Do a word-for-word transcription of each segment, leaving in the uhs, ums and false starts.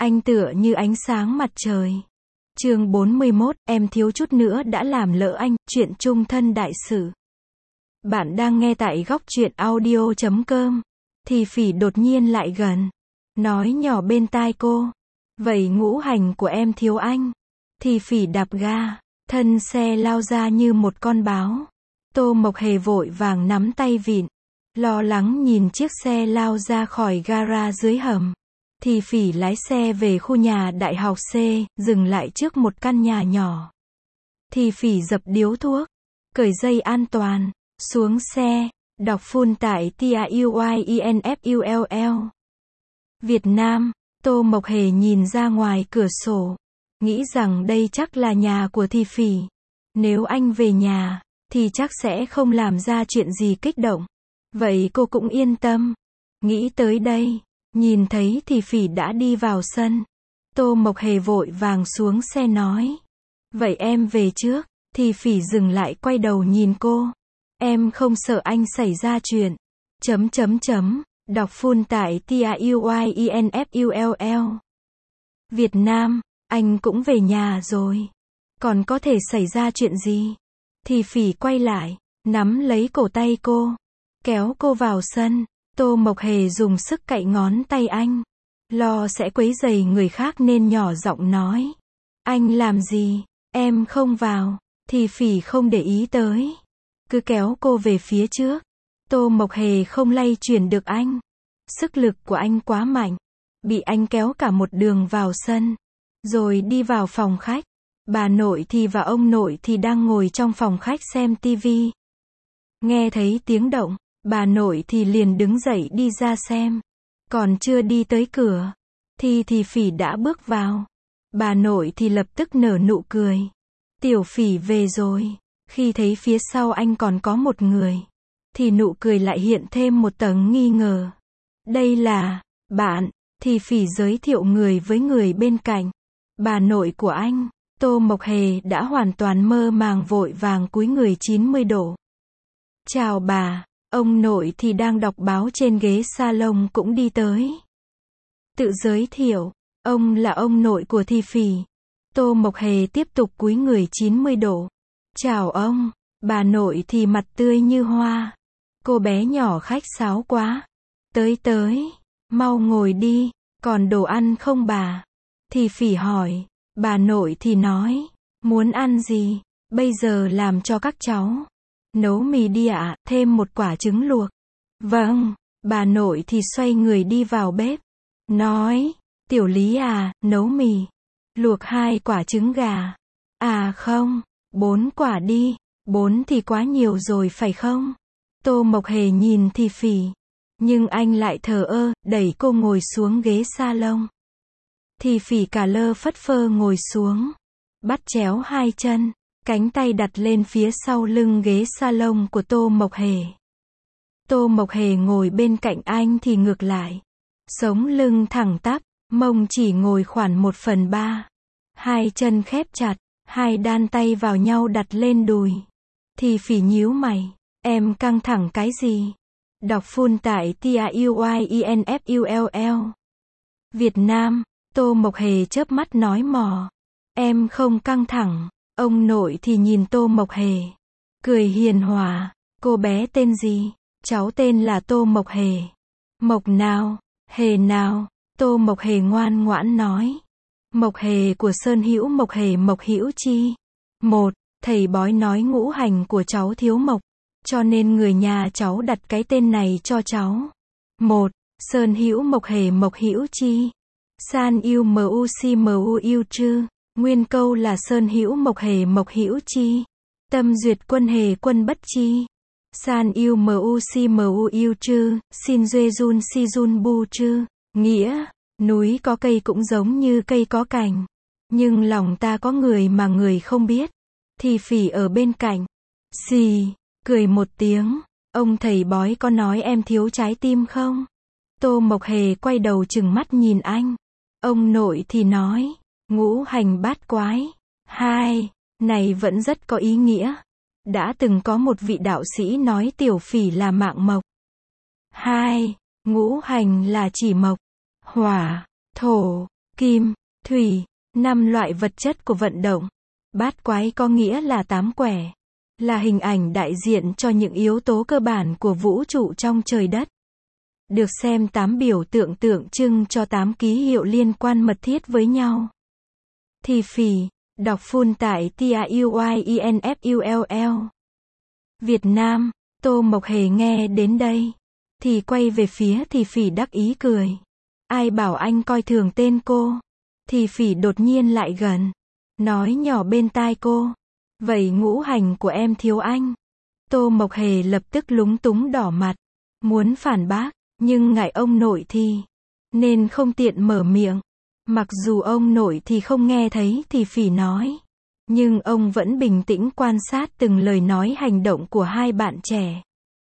Anh tựa như ánh sáng mặt trời. Chương bốn mươi mốt, em thiếu chút nữa đã làm lỡ anh, chuyện chung thân đại sự. Bạn đang nghe tại góc truyện audio chấm com. Thì Phỉ đột nhiên lại gần, nói nhỏ bên tai cô. Vậy ngũ hành của em thiếu anh. Thì Phỉ đạp ga, thân xe lao ra như một con báo. Tô Mộc Hề vội vàng nắm tay vịn, lo lắng nhìn chiếc xe lao ra khỏi gara dưới hầm. Thì Phỉ lái xe về khu nhà đại học C, dừng lại trước một căn nhà nhỏ. Thì Phỉ dập điếu thuốc, cởi dây an toàn, xuống xe, đọc phun tại T A U Y I N F U L L. Việt Nam, Tô Mộc Hề nhìn ra ngoài cửa sổ, nghĩ rằng đây chắc là nhà của Thì Phỉ. Nếu anh về nhà, thì chắc sẽ không làm ra chuyện gì kích động. Vậy cô cũng yên tâm. Nghĩ tới đây, nhìn thấy Thì Phỉ đã đi vào sân. Tô Mộc Hề vội vàng xuống xe nói. Vậy em về trước. Thì Phỉ dừng lại quay đầu nhìn cô. Em không sợ anh xảy ra chuyện. Chấm chấm chấm. Đọc full tại T A U Y I N F U L L. Việt Nam, anh cũng về nhà rồi. Còn có thể xảy ra chuyện gì? Thì Phỉ quay lại, nắm lấy cổ tay cô, kéo cô vào sân. Tô Mộc Hề dùng sức cạy ngón tay anh, lo sẽ quấy rầy người khác nên nhỏ giọng nói. Anh làm gì? Em không vào. Thì Phỉ không để ý tới, cứ kéo cô về phía trước. Tô Mộc Hề không lay chuyển được anh. Sức lực của anh quá mạnh, bị anh kéo cả một đường vào sân, rồi đi vào phòng khách. Bà nội thì và ông nội thì đang ngồi trong phòng khách xem tivi. Nghe thấy tiếng động, bà nội thì liền đứng dậy đi ra xem. Còn chưa đi tới cửa, thì Thì Phỉ đã bước vào. Bà nội thì lập tức nở nụ cười. Tiểu Phỉ về rồi. Khi thấy phía sau anh còn có một người, thì nụ cười lại hiện thêm một tầng nghi ngờ. Đây là bạn. Thì Phỉ giới thiệu người với người bên cạnh. Bà nội của anh. Tô Mộc Hề đã hoàn toàn mơ màng vội vàng cúi người chín mươi độ. Chào bà. Ông nội thì đang đọc báo trên ghế salon cũng đi tới. Tự giới thiệu, ông là ông nội của Thì Phỉ. Tô Mộc Hề tiếp tục cúi người chín mươi độ. Chào ông. Bà nội thì mặt tươi như hoa. Cô bé nhỏ khách sáo quá. Tới tới, mau ngồi đi, còn đồ ăn không bà? Thì Phỉ hỏi. Bà nội thì nói, muốn ăn gì? Bây giờ làm cho các cháu. Nấu mì đi ạ, thêm một quả trứng luộc. Vâng. Bà nội thì xoay người đi vào bếp. Nói, Tiểu Lý à, nấu mì. Luộc hai quả trứng gà. À không, bốn quả đi. Bốn thì quá nhiều rồi phải không? Tô Mộc Hề nhìn Thì Phỉ, nhưng anh lại thờ ơ, đẩy cô ngồi xuống ghế salon. Thì Phỉ cả lơ phất phơ ngồi xuống, bắt chéo hai chân, cánh tay đặt lên phía sau lưng ghế salon của Tô Mộc Hề. Tô Mộc Hề ngồi bên cạnh anh thì ngược lại, sống lưng thẳng tắp, mông chỉ ngồi khoảng một phần ba, hai chân khép chặt, hai đan tay vào nhau đặt lên đùi. Thì Phỉ nhíu mày, em căng thẳng cái gì? Đọc full tại T A U Y I N F U L L. Việt Nam, Tô Mộc Hề chớp mắt nói mò. Em không căng thẳng. Ông nội thì nhìn Tô Mộc Hề, cười hiền hòa. Cô bé tên gì? Cháu tên là Tô Mộc Hề. Mộc nào? Hề nào? Tô Mộc Hề ngoan ngoãn nói. Mộc Hề của Sơn Hữu Mộc Hề Mộc Hữu Chi. Một, thầy bói nói ngũ hành của cháu thiếu mộc, cho nên người nhà cháu đặt cái tên này cho cháu. Một, Sơn Hữu Mộc Hề Mộc Hữu Chi. San yêu mu si mu yêu chư. Nguyên câu là Sơn Hữu Mộc Hề Mộc Hữu Chi. Tâm duyệt quân hề quân bất chi. San yêu mu si mu yêu chư. Xin duê jun si jun bu chư. Nghĩa, núi có cây cũng giống như cây có cành. Nhưng lòng ta có người mà người không biết. Thì Phỉ ở bên cạnh. Xì, cười một tiếng. Ông thầy bói có nói em thiếu trái tim không? Tô Mộc Hề quay đầu trừng mắt nhìn anh. Ông nội thì nói, ngũ hành bát quái. Hai, này vẫn rất có ý nghĩa. Đã từng có một vị đạo sĩ nói Tiểu Phỉ là mạng mộc. Hai, ngũ hành là chỉ mộc, hỏa, thổ, kim, thủy, năm loại vật chất của vận động. Bát quái có nghĩa là tám quẻ, là hình ảnh đại diện cho những yếu tố cơ bản của vũ trụ trong trời đất. Được xem tám biểu tượng tượng trưng cho tám ký hiệu liên quan mật thiết với nhau. Thì phỉ, đọc phun tại T A U Y E N F U L L. Việt Nam, Tô Mộc Hề nghe đến đây, thì quay về phía thì phỉ đắc ý cười. Ai bảo anh coi thường tên cô? Thì phỉ đột nhiên lại gần, nói nhỏ bên tai cô. Vậy ngũ hành của em thiếu anh. Tô Mộc Hề lập tức lúng túng đỏ mặt, muốn phản bác, nhưng ngại ông nội thì, nên không tiện mở miệng. Mặc dù ông nội thì không nghe thấy thì phỉ nói, nhưng ông vẫn bình tĩnh quan sát từng lời nói hành động của hai bạn trẻ.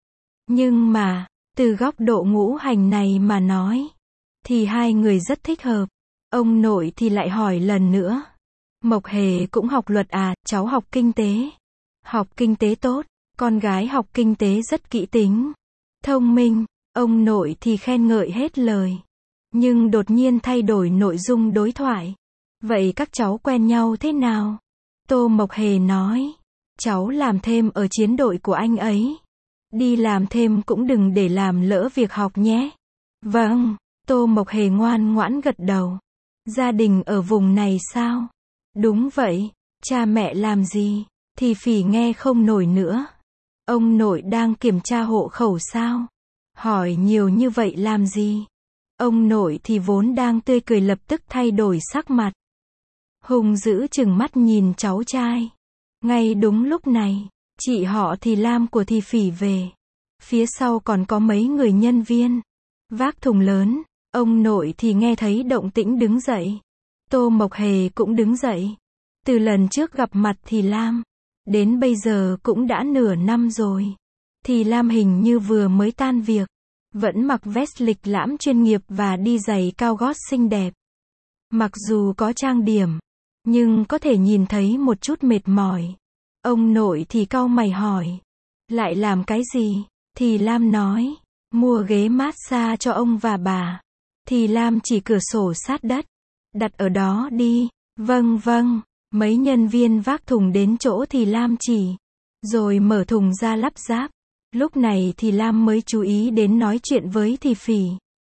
Nhưng mà, từ góc độ ngũ hành này mà nói, thì hai người rất thích hợp. Ông nội thì lại hỏi lần nữa. Mộc Hề cũng học luật à? Cháu học kinh tế. Học kinh tế tốt, con gái học kinh tế rất kỹ tính, thông minh. Ông nội thì khen ngợi hết lời. Nhưng đột nhiên thay đổi nội dung đối thoại. Vậy các cháu quen nhau thế nào? Tô Mộc Hề nói. Cháu làm thêm ở chiến đội của anh ấy. Đi làm thêm cũng đừng để làm lỡ việc học nhé. Vâng, Tô Mộc Hề ngoan ngoãn gật đầu. Gia đình ở vùng này sao? Đúng vậy. Cha mẹ làm gì? Thì phỉ nghe không nổi nữa. Ông nội đang kiểm tra hộ khẩu sao? Hỏi nhiều như vậy làm gì? Ông nội thì vốn đang tươi cười lập tức thay đổi sắc mặt. Hùng dữ chừng mắt nhìn cháu trai. Ngay đúng lúc này, chị họ thì Lam của thì phỉ về. Phía sau còn có mấy người nhân viên. Vác thùng lớn, ông nội thì nghe thấy động tĩnh đứng dậy. Tô Mộc Hề cũng đứng dậy. Từ lần trước gặp mặt thì Lam, đến bây giờ cũng đã nửa năm rồi. Thì Lam hình như vừa mới tan việc. Vẫn mặc vest lịch lãm chuyên nghiệp và đi giày cao gót xinh đẹp. Mặc dù có trang điểm, nhưng có thể nhìn thấy một chút mệt mỏi. Ông nội thì cau mày hỏi. Lại làm cái gì? Thì Lam nói. Mua ghế massage cho ông và bà. Thì Lam chỉ cửa sổ sát đất. Đặt ở đó đi. Vâng vâng. Mấy nhân viên vác thùng đến chỗ thì Lam chỉ. Rồi mở thùng ra lắp ráp. Lúc này thì Lam mới chú ý đến nói chuyện với thì phỉ.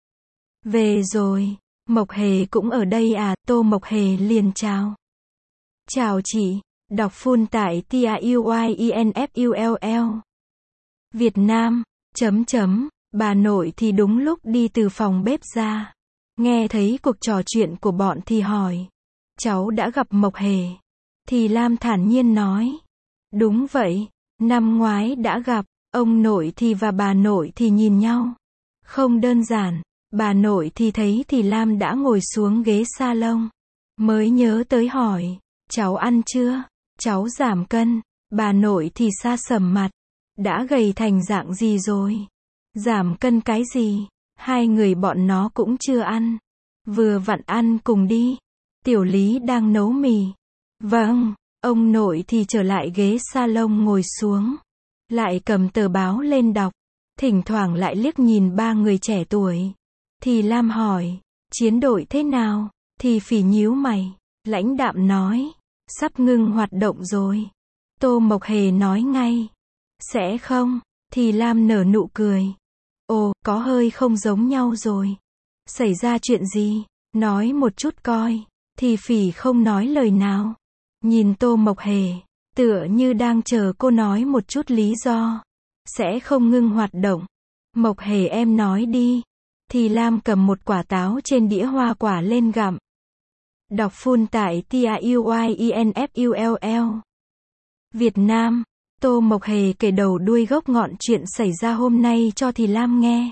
Về rồi. Mộc Hề cũng ở đây à? Tô Mộc Hề liền chào. Chào chị. Đọc full tại T A U Y E N F U L L. Việt Nam. Chấm chấm. Bà nội thì đúng lúc đi từ phòng bếp ra. Nghe thấy cuộc trò chuyện của bọn thì hỏi. Cháu đã gặp Mộc Hề. Thì Lam thản nhiên nói. Đúng vậy. Năm ngoái đã gặp. Ông nội thì và bà nội thì nhìn nhau. Không đơn giản. Bà nội thì thấy thì Lam đã ngồi xuống ghế salon. Mới nhớ tới hỏi. Cháu ăn chưa? Cháu giảm cân. Bà nội thì sa sầm mặt. Đã gầy thành dạng gì rồi? Giảm cân cái gì? Hai người bọn nó cũng chưa ăn. Vừa vặn ăn cùng đi. Tiểu Lý đang nấu mì. Vâng. Ông nội thì trở lại ghế salon ngồi xuống. Lại cầm tờ báo lên đọc. Thỉnh thoảng lại liếc nhìn ba người trẻ tuổi. Thì Lam hỏi. Chiến đội thế nào? Thì phỉ nhíu mày. Lãnh đạm nói. Sắp ngưng hoạt động rồi. Tô Mộc Hề nói ngay. Sẽ không? Thì Lam nở nụ cười. Ồ, có hơi không giống nhau rồi. Xảy ra chuyện gì? Nói một chút coi. Thì phỉ không nói lời nào. Nhìn Tô Mộc Hề. Tựa như đang chờ cô nói một chút lý do. Sẽ không ngưng hoạt động. Mộc Hề em nói đi. Thì Lam cầm một quả táo trên đĩa hoa quả lên gặm. Đọc full tại T A U Y E N F U L L. Việt Nam. Tô Mộc Hề kể đầu đuôi gốc ngọn chuyện xảy ra hôm nay cho thì Lam nghe.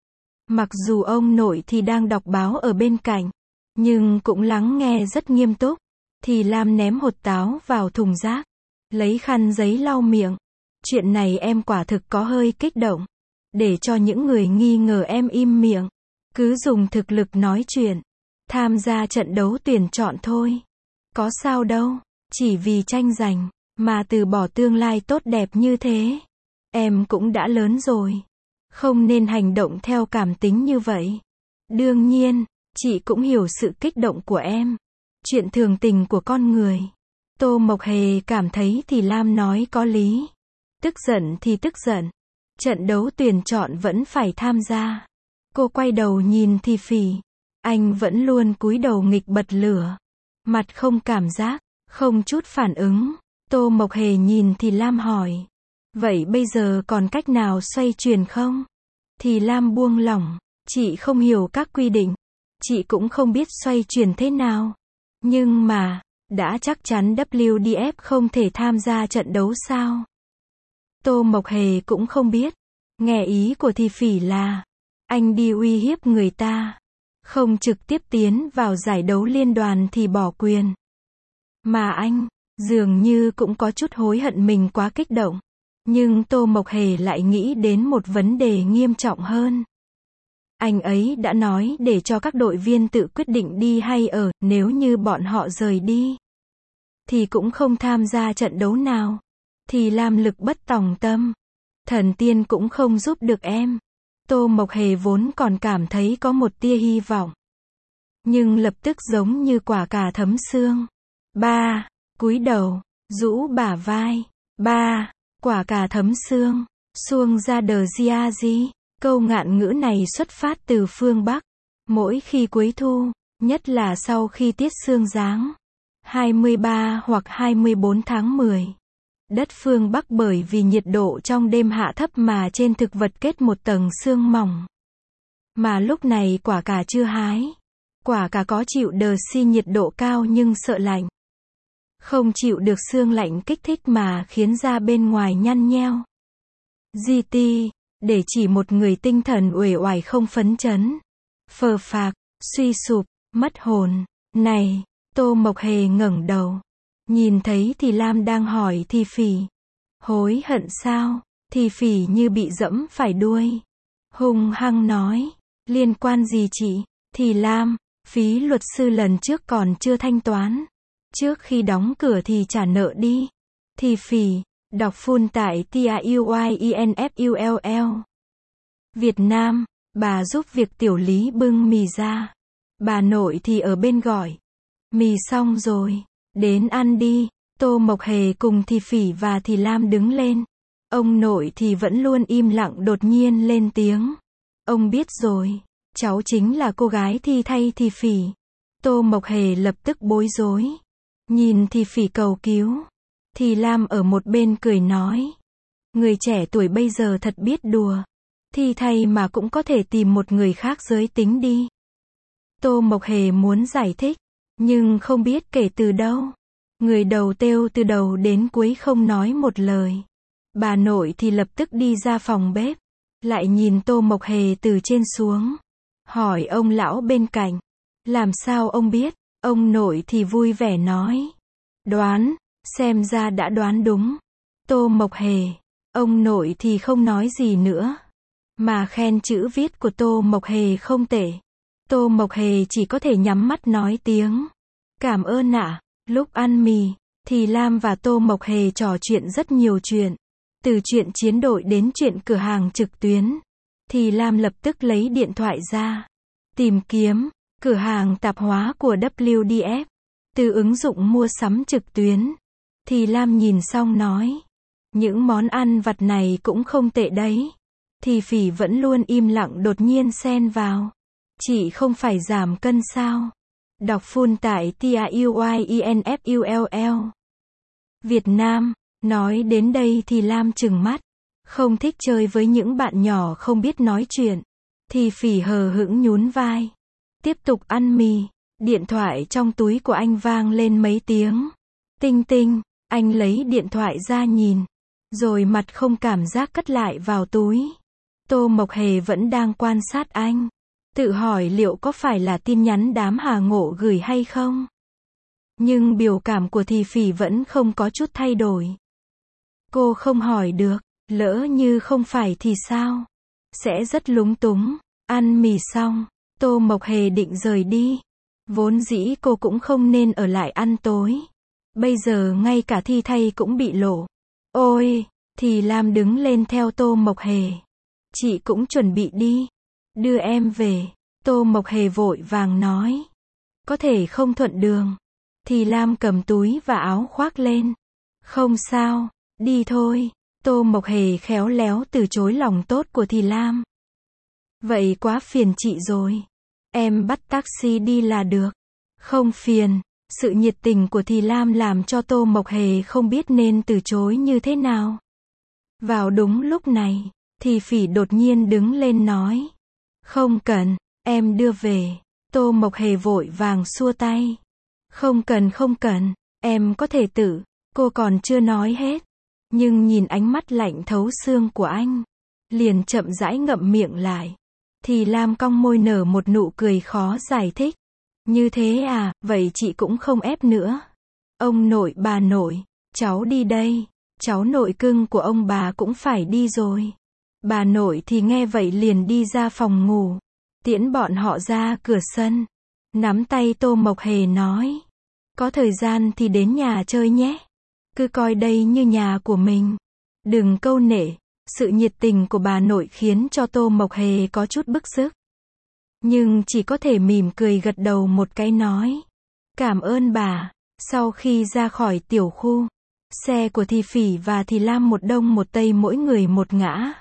Mặc dù ông nội thì đang đọc báo ở bên cạnh, nhưng cũng lắng nghe rất nghiêm túc. Thì Lam ném hột táo vào thùng rác. Lấy khăn giấy lau miệng. Chuyện này em quả thực có hơi kích động. Để cho những người nghi ngờ em im miệng. Cứ dùng thực lực nói chuyện. Tham gia trận đấu tuyển chọn thôi. Có sao đâu. Chỉ vì tranh giành mà từ bỏ tương lai tốt đẹp như thế. Em cũng đã lớn rồi. Không nên hành động theo cảm tính như vậy. Đương nhiên, Chị cũng hiểu sự kích động của em. Chuyện thường tình của con người. Tô Mộc Hề cảm thấy thì Lam nói có lý. Tức giận thì tức giận. Trận đấu tuyển chọn vẫn phải tham gia. Cô quay đầu nhìn thì Phỉ. Anh vẫn luôn cúi đầu nghịch bật lửa. Mặt không cảm giác, không chút phản ứng. Tô Mộc Hề nhìn thì Lam hỏi. Vậy bây giờ còn cách nào xoay chuyển không? Thì Lam buông lỏng. Chị không hiểu các quy định. Chị cũng không biết xoay chuyển thế nào. Nhưng mà, đã chắc chắn W D F không thể tham gia trận đấu sao? Tô Mộc Hề cũng không biết. Nghe ý của Thì Phỉ là, anh đi uy hiếp người ta. Không trực tiếp tiến vào giải đấu liên đoàn thì bỏ quyền. Mà anh, dường như cũng có chút hối hận mình quá kích động. Nhưng Tô Mộc Hề lại nghĩ đến một vấn đề nghiêm trọng hơn. Anh ấy đã nói để cho các đội viên tự quyết định đi hay ở, nếu như bọn họ rời đi, thì cũng không tham gia trận đấu nào. Thì Lam lực bất tòng tâm. Thần tiên cũng không giúp được em. Tô Mộc Hề vốn còn cảm thấy có một tia hy vọng. Nhưng lập tức giống như quả cà thấm xương. Ba, cúi đầu, rũ bả vai. Ba, quả cà thấm xương. Xuông ra đờ gia di. Câu ngạn ngữ này xuất phát từ phương Bắc. Mỗi khi cuối thu, nhất là sau khi tiết sương giáng, hai mươi ba hoặc hai mươi bốn tháng mười. Đất phương Bắc bởi vì nhiệt độ trong đêm hạ thấp mà trên thực vật kết một tầng sương mỏng. Mà lúc này quả cà chưa hái. Quả cà có chịu đờ si nhiệt độ cao nhưng sợ lạnh. Không chịu được sương lạnh kích thích mà khiến da bên ngoài nhăn nheo. giê tê, để chỉ một người tinh thần uể oải không phấn chấn. Phờ phạc, suy sụp, mất hồn. Này, Tô Mộc Hề ngẩng đầu. Nhìn thấy thì Lam đang hỏi Thì Phỉ. Hối hận sao? Thì Phỉ như bị dẫm phải đuôi. Hung hăng nói. Liên quan gì chị? Thì Lam, phí luật sư lần trước còn chưa thanh toán. Trước khi đóng cửa thì trả nợ đi. Thì Phỉ, đọc full tại T A U Y E N F U L L. Việt Nam, bà giúp việc tiểu lý bưng mì ra. Bà nội thì ở bên gọi. Mì xong rồi. Đến ăn đi. Tô Mộc Hề cùng Thì Phỉ và Thì Lam đứng lên. Ông nội thì vẫn luôn im lặng đột nhiên lên tiếng. Ông biết rồi. Cháu chính là cô gái Thi thay Thì Phỉ. Tô Mộc Hề lập tức bối rối. Nhìn Thì Phỉ cầu cứu. Thì Lam ở một bên cười nói. Người trẻ tuổi bây giờ thật biết đùa. Thi thay mà cũng có thể tìm một người khác giới tính đi. Tô Mộc Hề muốn giải thích. Nhưng không biết kể từ đâu. Người đầu têu từ đầu đến cuối không nói một lời. Bà nội thì lập tức đi ra phòng bếp. Lại nhìn Tô Mộc Hề từ trên xuống. Hỏi ông lão bên cạnh. Làm sao ông biết? Ông nội thì vui vẻ nói. Đoán, xem ra đã đoán đúng. Tô Mộc Hề. Ông nội thì không nói gì nữa. Mà khen chữ viết của Tô Mộc Hề không tệ. Tô Mộc Hề chỉ có thể nhắm mắt nói tiếng. Cảm ơn ạ. Lúc ăn mì, thì Lam và Tô Mộc Hề trò chuyện rất nhiều chuyện. Từ chuyện chiến đội đến chuyện cửa hàng trực tuyến. Thì Lam lập tức lấy điện thoại ra. Tìm kiếm, cửa hàng tạp hóa của W D F. Từ ứng dụng mua sắm trực tuyến. Thì Lam nhìn xong nói. Những món ăn vặt này cũng không tệ đấy. Thì Phỉ vẫn luôn im lặng đột nhiên xen vào. Chị không phải giảm cân sao? Đọc full tại T A U Y E N F U L L. Việt Nam, nói đến đây thì Lam trừng mắt. Không thích chơi với những bạn nhỏ không biết nói chuyện. Thì Phỉ hờ hững nhún vai. Tiếp tục ăn mì. Điện thoại trong túi của anh vang lên mấy tiếng. Tinh tinh, anh lấy điện thoại ra nhìn. Rồi mặt không cảm giác cất lại vào túi. Tô Mộc Hề vẫn đang quan sát anh. Tự hỏi liệu có phải là tin nhắn đám Hà Ngộ gửi hay không? Nhưng biểu cảm của Thì Phỉ vẫn không có chút thay đổi. Cô không hỏi được, lỡ như không phải thì sao? Sẽ rất lúng túng. Ăn mì xong, Tô Mộc Hề định rời đi. Vốn dĩ cô cũng không nên ở lại ăn tối. Bây giờ ngay cả Thi thay cũng bị lộ. Ôi, Thì Lam đứng lên theo Tô Mộc Hề. Chị cũng chuẩn bị đi. Đưa em về. Tô Mộc Hề vội vàng nói. Có thể không thuận đường. Thì Lam cầm túi và áo khoác lên. Không sao, đi thôi. Tô Mộc Hề khéo léo từ chối lòng tốt của Thì Lam. Vậy quá phiền chị rồi. Em bắt taxi đi là được. Không phiền. Sự nhiệt tình của Thì Lam làm cho Tô Mộc Hề không biết nên từ chối như thế nào. Vào đúng lúc này, Thì Phỉ đột nhiên đứng lên nói. Không cần, em đưa về. Tô Mộc Hề vội vàng xua tay. Không cần không cần, em có thể tự. Cô còn chưa nói hết. Nhưng nhìn ánh mắt lạnh thấu xương của anh, liền chậm rãi ngậm miệng lại. Thì Lam cong môi nở một nụ cười khó giải thích. Như thế à, vậy chị cũng không ép nữa. Ông nội bà nội, cháu đi đây. Cháu nội cưng của ông bà cũng phải đi rồi. Bà nội thì nghe vậy liền đi ra phòng ngủ. Tiễn bọn họ ra cửa sân. Nắm tay Tô Mộc Hề nói. Có thời gian thì đến nhà chơi nhé. Cứ coi đây như nhà của mình. Đừng câu nệ. Sự nhiệt tình của bà nội khiến cho Tô Mộc Hề có chút bức xúc. Nhưng chỉ có thể mỉm cười gật đầu một cái nói. Cảm ơn bà. Sau khi ra khỏi tiểu khu, xe của Thì Phỉ và Thì Lam một đông một tây mỗi người một ngã.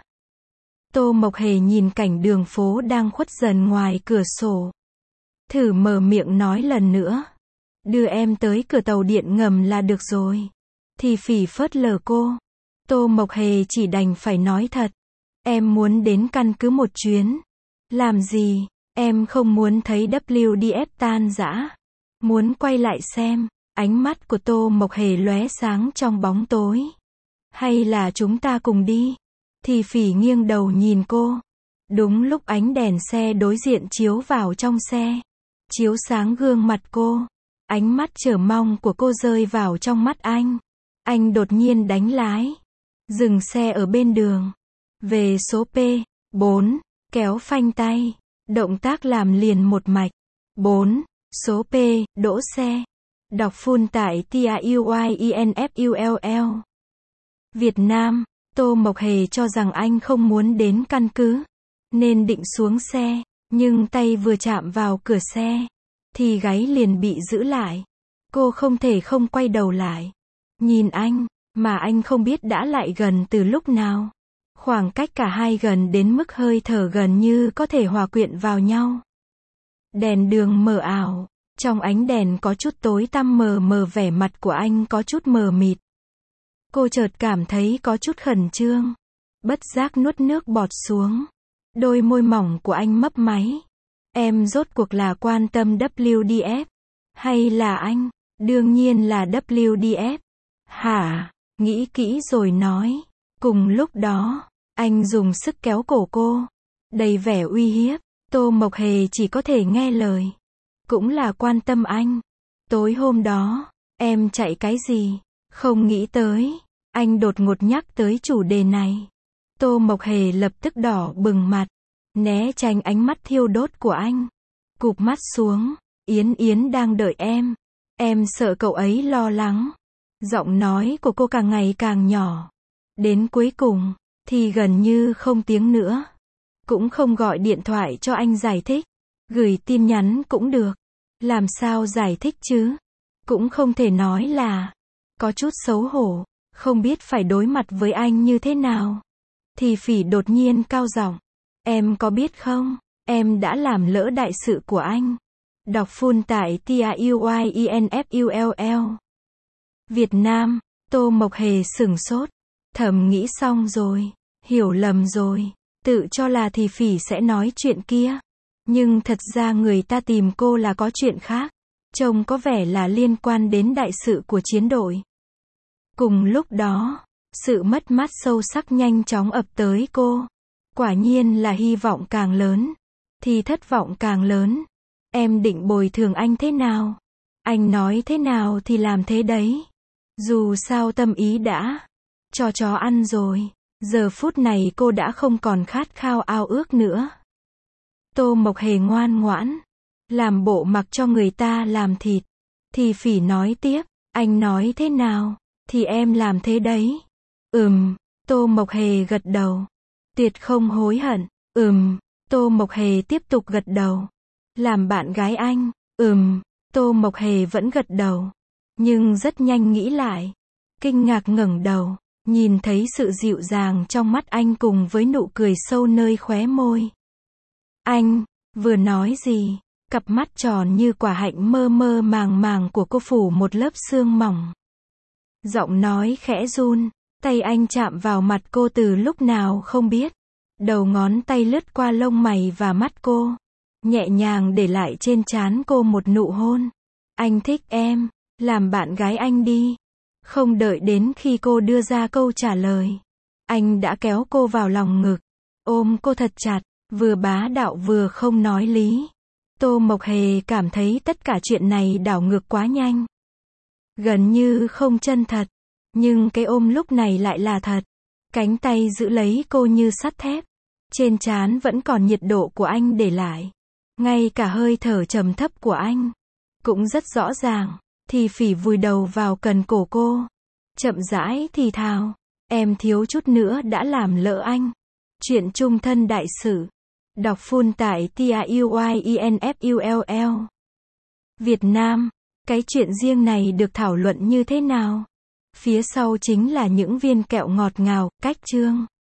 Tô Mộc Hề nhìn cảnh đường phố đang khuất dần ngoài cửa sổ. Thử mở miệng nói lần nữa. Đưa em tới cửa tàu điện ngầm là được rồi. Thì Phỉ phớt lờ cô. Tô Mộc Hề chỉ đành phải nói thật. Em muốn đến căn cứ một chuyến. Làm gì? Em không muốn thấy vê kép đê ép tan rã. Muốn quay lại xem. Ánh mắt của Tô Mộc Hề lóe sáng trong bóng tối. Hay là chúng ta cùng đi? Thì Phỉ nghiêng đầu nhìn cô. Đúng lúc ánh đèn xe đối diện chiếu vào trong xe. Chiếu sáng gương mặt cô. Ánh mắt chờ mong của cô rơi vào trong mắt anh. Anh đột nhiên đánh lái. Dừng xe ở bên đường. Về số P bốn. Kéo phanh tay. Động tác làm liền một mạch. bốn. Số P. Đỗ xe. Đọc full tại T A U Y E N F U L L. Việt Nam. Tô Mộc Hề cho rằng anh không muốn đến căn cứ. Nên định xuống xe. Nhưng tay vừa chạm vào cửa xe. Thì gáy liền bị giữ lại. Cô không thể không quay đầu lại. Nhìn anh. Mà anh không biết đã lại gần từ lúc nào. Khoảng cách cả hai gần đến mức hơi thở gần như có thể hòa quyện vào nhau. Đèn đường mờ ảo. Trong ánh đèn có chút tối tăm mờ mờ, vẻ mặt của anh có chút mờ mịt. Cô chợt cảm thấy có chút khẩn trương. Bất giác nuốt nước bọt xuống. Đôi môi mỏng của anh mấp máy. Em rốt cuộc là quan tâm vê kép đê ép. Hay là anh? Đương nhiên là vê kép đê ép. Hả? Nghĩ kỹ rồi nói. Cùng lúc đó, anh dùng sức kéo cổ cô. Đầy vẻ uy hiếp. Tô Mộc Hề chỉ có thể nghe lời. Cũng là quan tâm anh. Tối hôm đó, em chạy cái gì? Không nghĩ tới. Anh đột ngột nhắc tới chủ đề này. Tô Mộc Hề lập tức đỏ bừng mặt. Né tránh ánh mắt thiêu đốt của anh. Cụp mắt xuống. Yến Yến đang đợi em. Em sợ cậu ấy lo lắng. Giọng nói của cô càng ngày càng nhỏ. Đến cuối cùng, thì gần như không tiếng nữa. Cũng không gọi điện thoại cho anh giải thích. Gửi tin nhắn cũng được. Làm sao giải thích chứ? Cũng không thể nói là. Có chút xấu hổ. Không biết phải đối mặt với anh như thế nào. Thì Phỉ đột nhiên cao giọng. Em có biết không? Em đã làm lỡ đại sự của anh. Đọc full tại T A U Y E N F U L L. Việt Nam. Tô Mộc Hề sửng sốt. Thầm nghĩ xong rồi. Hiểu lầm rồi. Tự cho là Thì Phỉ sẽ nói chuyện kia. Nhưng thật ra người ta tìm cô là có chuyện khác. Trông có vẻ là liên quan đến đại sự của chiến đội. Cùng lúc đó, sự mất mát sâu sắc nhanh chóng ập tới cô. Quả nhiên là hy vọng càng lớn, thì thất vọng càng lớn. Em định bồi thường anh thế nào? Anh nói thế nào thì làm thế đấy. Dù sao tâm ý đã cho chó ăn rồi. Giờ phút này cô đã không còn khát khao ao ước nữa. Tô Mộc Hề ngoan ngoãn, làm bộ mặc cho người ta làm thịt. Thì Phỉ nói tiếp, anh nói thế nào, thì em làm thế đấy. Ừm, Tô Mộc Hề gật đầu. Tuyệt không hối hận. Ừm, Tô Mộc Hề tiếp tục gật đầu. Làm bạn gái anh, ừm, Tô Mộc Hề vẫn gật đầu. Nhưng rất nhanh nghĩ lại. Kinh ngạc ngẩng đầu, nhìn thấy sự dịu dàng trong mắt anh cùng với nụ cười sâu nơi khóe môi. Anh, vừa nói gì? Cặp mắt tròn như quả hạnh mơ mơ màng màng của cô phủ một lớp sương mỏng. Giọng nói khẽ run, tay anh chạm vào mặt cô từ lúc nào không biết. Đầu ngón tay lướt qua lông mày và mắt cô, nhẹ nhàng để lại trên trán cô một nụ hôn. Anh thích em, làm bạn gái anh đi. Không đợi đến khi cô đưa ra câu trả lời, anh đã kéo cô vào lòng ngực, ôm cô thật chặt, vừa bá đạo vừa không nói lý. Tô Mộc Hề cảm thấy tất cả chuyện này đảo ngược quá nhanh. Gần như không chân thật, nhưng cái ôm lúc này lại là thật. Cánh tay giữ lấy cô như sắt thép. Trên trán vẫn còn nhiệt độ của anh để lại. Ngay cả hơi thở trầm thấp của anh cũng rất rõ ràng. Thì Phỉ vùi đầu vào cần cổ cô, chậm rãi thì thào, em thiếu chút nữa đã làm lỡ anh. Chuyện chung thân đại sự. Đọc full tại TAUYINFULL. Việt Nam, cái chuyện riêng này được thảo luận như thế nào? Phía sau chính là những viên kẹo ngọt ngào, cách chương.